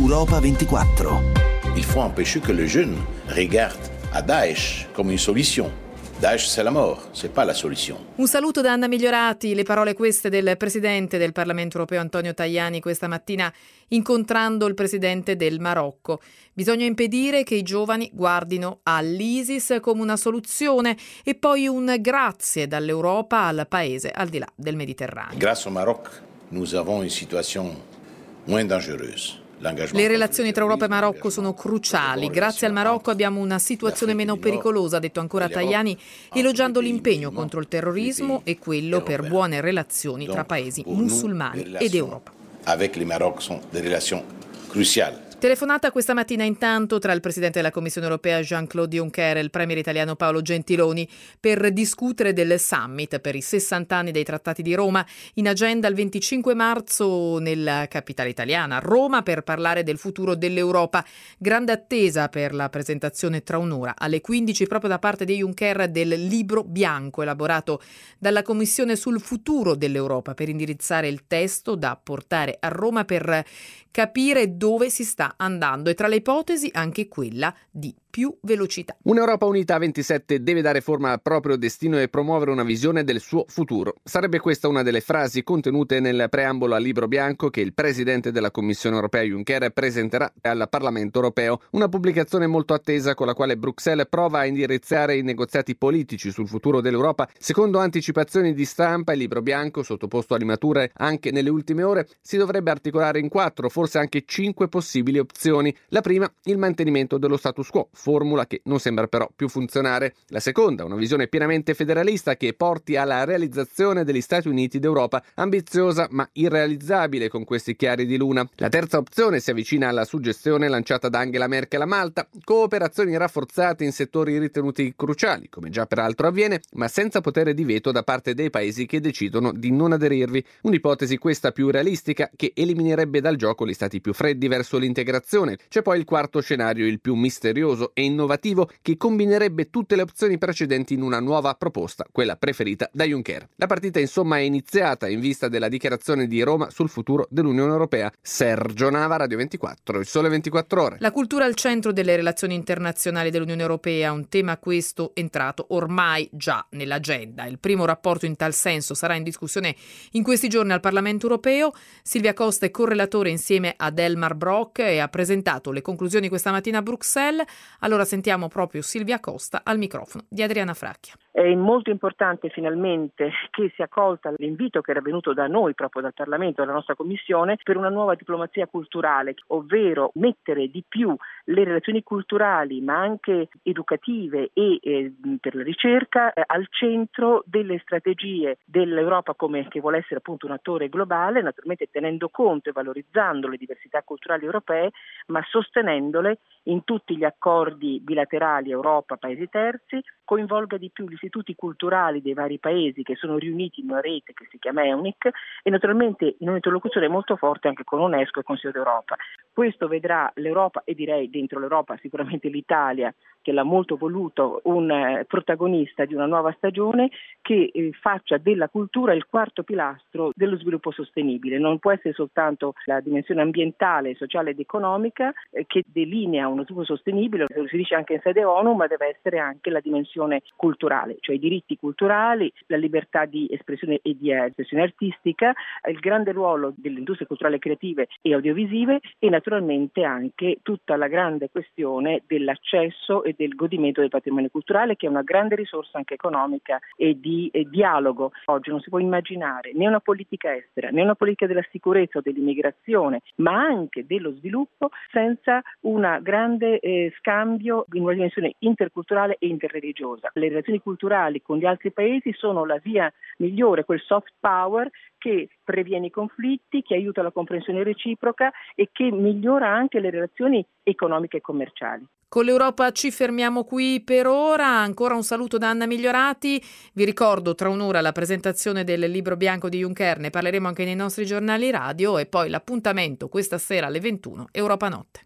Europa 24. Il faut empêcher que les jeunes regardent à Daesh come une solution. Daesh c'est la mort, c'est pas la solution. Un saluto da Anna Migliorati, le parole queste del Presidente del Parlamento Europeo Antonio Tajani questa mattina incontrando il Presidente del Marocco. Bisogna impedire che i giovani guardino all'ISIS come una soluzione e poi un grazie dall'Europa al paese al di là del Mediterraneo. Grâce au Maroc, nous avons une situation moins dangereuse. Le relazioni tra Europa e Marocco sono cruciali. Grazie al Marocco abbiamo una situazione meno pericolosa, ha detto ancora Tajani, elogiando l'impegno contro il terrorismo e quello per buone relazioni tra paesi musulmani ed Europa. Avec le Maroc sono des relations cruciali. Telefonata questa mattina intanto tra il Presidente della Commissione Europea Jean-Claude Juncker e il Premier italiano Paolo Gentiloni per discutere del summit per i 60 anni dei Trattati di Roma, in agenda il 25 marzo nella capitale italiana, Roma, per parlare del futuro dell'Europa. Grande attesa per la presentazione tra un'ora alle 15 proprio da parte di Juncker del libro bianco elaborato dalla Commissione sul futuro dell'Europa per indirizzare il testo da portare a Roma per capire dove si sta andando e tra le ipotesi anche quella di più velocità. Un'Europa unita a 27 deve dare forma al proprio destino e promuovere una visione del suo futuro. Sarebbe questa una delle frasi contenute nel preambolo al libro bianco che il Presidente della Commissione Europea Juncker presenterà al Parlamento Europeo. Una pubblicazione molto attesa con la quale Bruxelles prova a indirizzare i negoziati politici sul futuro dell'Europa. Secondo anticipazioni di stampa, il libro bianco, sottoposto a limature anche nelle ultime ore, si dovrebbe articolare in 4, forse anche 5 possibili opzioni. La prima, il mantenimento dello status quo, formula che non sembra però più funzionare. La seconda, una visione pienamente federalista che porti alla realizzazione degli Stati Uniti d'Europa, ambiziosa ma irrealizzabile con questi chiari di luna. La terza opzione si avvicina alla suggestione lanciata da Angela Merkel a Malta, cooperazioni rafforzate in settori ritenuti cruciali, come già peraltro avviene, ma senza potere di veto da parte dei paesi che decidono di non aderirvi. Un'ipotesi questa più realistica che eliminerebbe dal gioco gli stati più freddi verso l'integrazione. C'è poi il quarto scenario, il più misterioso e innovativo, che combinerebbe tutte le opzioni precedenti in una nuova proposta, quella preferita da Juncker. La partita insomma è iniziata in vista della dichiarazione di Roma sul futuro dell'Unione Europea. Sergio Nava, Radio 24, Il Sole 24 Ore. La cultura al centro delle relazioni internazionali dell'Unione Europea, un tema questo entrato ormai già nell'agenda. Il primo rapporto in tal senso sarà in discussione in questi giorni al Parlamento Europeo. Silvia Costa è correlatore insieme ad Elmar Brok e ha presentato le conclusioni questa mattina a Bruxelles. Allora sentiamo proprio Silvia Costa al microfono di Adriana Fracchia. È molto importante finalmente che sia accolta l'invito che era venuto da noi, proprio dal Parlamento, dalla nostra Commissione, per una nuova diplomazia culturale, ovvero mettere di più le relazioni culturali ma anche educative e per la ricerca al centro delle strategie dell'Europa che vuole essere appunto un attore globale, naturalmente tenendo conto e valorizzando le diversità culturali europee, ma sostenendole in tutti gli accordi bilaterali Europa-Paesi terzi, coinvolga di più gli istituti culturali dei vari paesi che sono riuniti in una rete che si chiama EUNIC e naturalmente in un'interlocuzione molto forte anche con UNESCO e Consiglio d'Europa. Questo vedrà l'Europa e direi dentro l'Europa sicuramente l'Italia, che l'ha molto voluto, un protagonista di una nuova stagione che faccia della cultura il quarto pilastro dello sviluppo sostenibile. Non può essere soltanto la dimensione ambientale, sociale ed economica che delinea uno sviluppo sostenibile, lo si dice anche in sede ONU, ma deve essere anche la dimensione culturale, cioè i diritti culturali, la libertà di espressione e di espressione artistica, il grande ruolo delle industrie culturali creative e audiovisive e naturalmente anche tutta la grande questione dell'accesso e del godimento del patrimonio culturale, che è una grande risorsa anche economica e di dialogo. Oggi non si può immaginare né una politica estera, né una politica della sicurezza o dell'immigrazione, ma anche dello sviluppo senza un grande scambio in una dimensione interculturale e interreligiosa. Le relazioni culturali con gli altri paesi sono la via migliore, quel soft power che previene i conflitti, che aiuta la comprensione reciproca e che migliora anche le relazioni economiche e commerciali. Con l'Europa ci fermiamo qui per ora. Ancora un saluto da Anna Migliorati. Vi ricordo tra un'ora la presentazione del libro bianco di Juncker, ne parleremo anche nei nostri giornali radio e poi l'appuntamento questa sera alle 21, Europa Notte.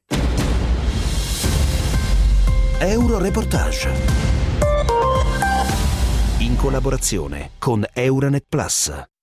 Euroreportage. In collaborazione con Euranet Plus.